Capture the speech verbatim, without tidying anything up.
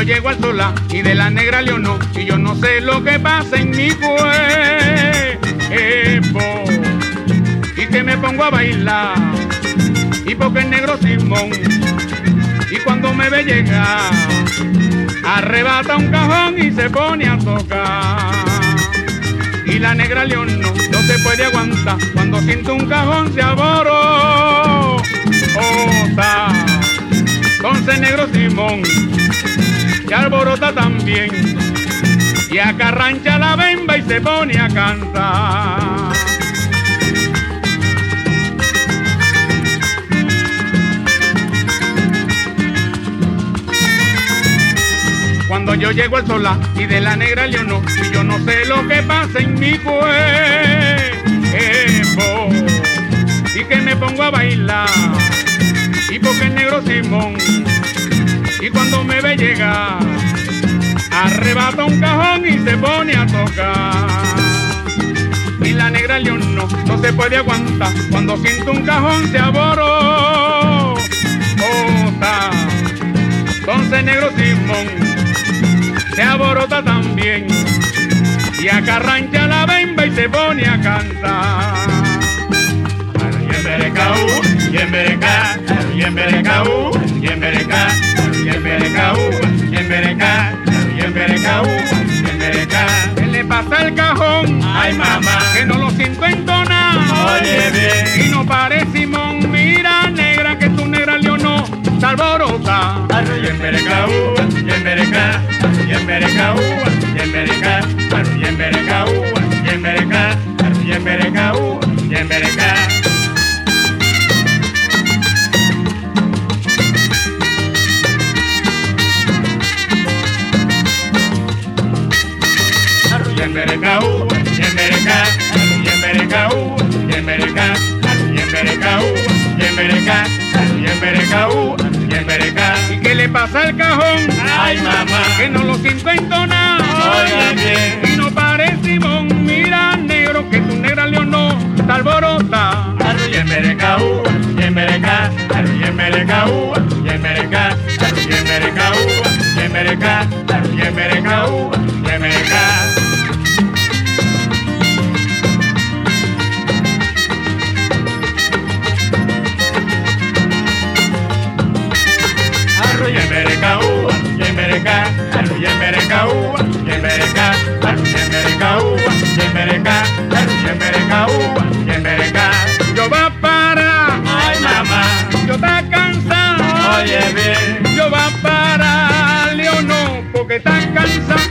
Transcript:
llego al Solá y de la Negra Leonor, y yo no sé lo que pasa en mi cuerpo, y que me pongo a bailar, y porque el negro Simón, y cuando me ve llegar, arrebata un cajón y se pone a tocar. Y la Negra León no, no se puede aguantar, cuando siente un cajón se aborota. Entonces negro Simón se alborota también y acarrancha la bemba y se pone a cantar. Cuando yo llego al Solá y de la Negra Leonor, y yo no sé lo que pasa en mi cuerpo, y que me pongo a bailar, y porque el negro Simón, y cuando me ve llegar, arrebata un cajón y se pone a tocar. Y la Negra León no, no se puede aguantar, cuando siente un cajón se aborota. Entonces negro Simón se aborota también y acarrancha la bemba y se pone a cantar. Yemberecaú, yembereca, yemberecaú, yembereca, yemberecaú, yembereca, yemberecaú, yembereca. ¿Qué le pasa al cajón? Ay mamá, que no lo siento entonar. Oye bien, y no parece Simón, mira negra que tu Negra Leonor se alborota. Yemberecaú, yembereca, yemberecaú, yembereca, yemberecaú, yembereca, yemberecaú, yembereca. Yemberecaú, yembereca, yemberecaú, yembereca, yemberecaú, yembereca, yemberecaú, yembereca. ¿Y qué le pasa al cajón? Ay mamá, que no lo siento entonar. Oiga bien, y no parece Simón, mira negro que tu Negra Leonor se alborota. Yemberecaú, yembereca, yemberecaú, yembereca, yemberecaú, yembereca, yemberecaú, yembereca. Yemberecaú, yembereca, yemberecaú, yembereca, yemberecaú, yembereca, yemberecaú, yembereca. Yo va para, Ay mamá, yo está cansado. oye bien, Yo va para Leonor porque está cansado.